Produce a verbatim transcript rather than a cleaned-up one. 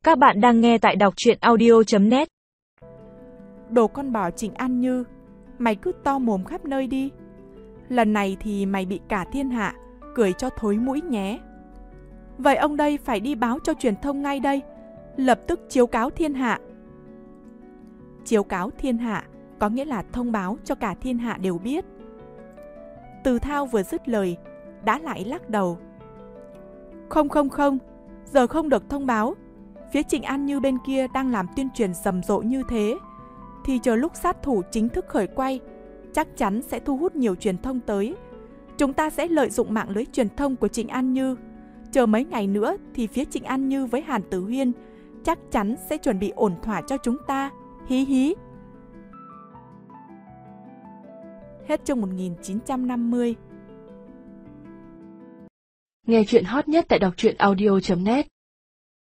Các bạn đang nghe tại đọc truyện audio chấm net. Đồ con bò Trịnh An Như, mày cứ to mồm khắp nơi đi. Lần này thì mày bị cả thiên hạ cười cho thối mũi nhé. Vậy ông đây phải đi báo cho truyền thông ngay đây, lập tức chiếu cáo thiên hạ. Chiếu cáo thiên hạ có nghĩa là thông báo cho cả thiên hạ đều biết. Từ Thao vừa dứt lời, đã lại lắc đầu. Không không không, giờ không được thông báo. Phía Trịnh An Như bên kia đang làm tuyên truyền rầm rộ như thế, thì chờ lúc sát thủ chính thức khởi quay, chắc chắn sẽ thu hút nhiều truyền thông tới. Chúng ta sẽ lợi dụng mạng lưới truyền thông của Trịnh An Như. Chờ mấy ngày nữa thì phía Trịnh An Như với Hàn Tử Huyên chắc chắn sẽ chuẩn bị ổn thỏa cho chúng ta. Hí hí. Hết chương một nghìn chín trăm năm mươi. Nghe chuyện hot nhất tại đọc truyện audio chấm net.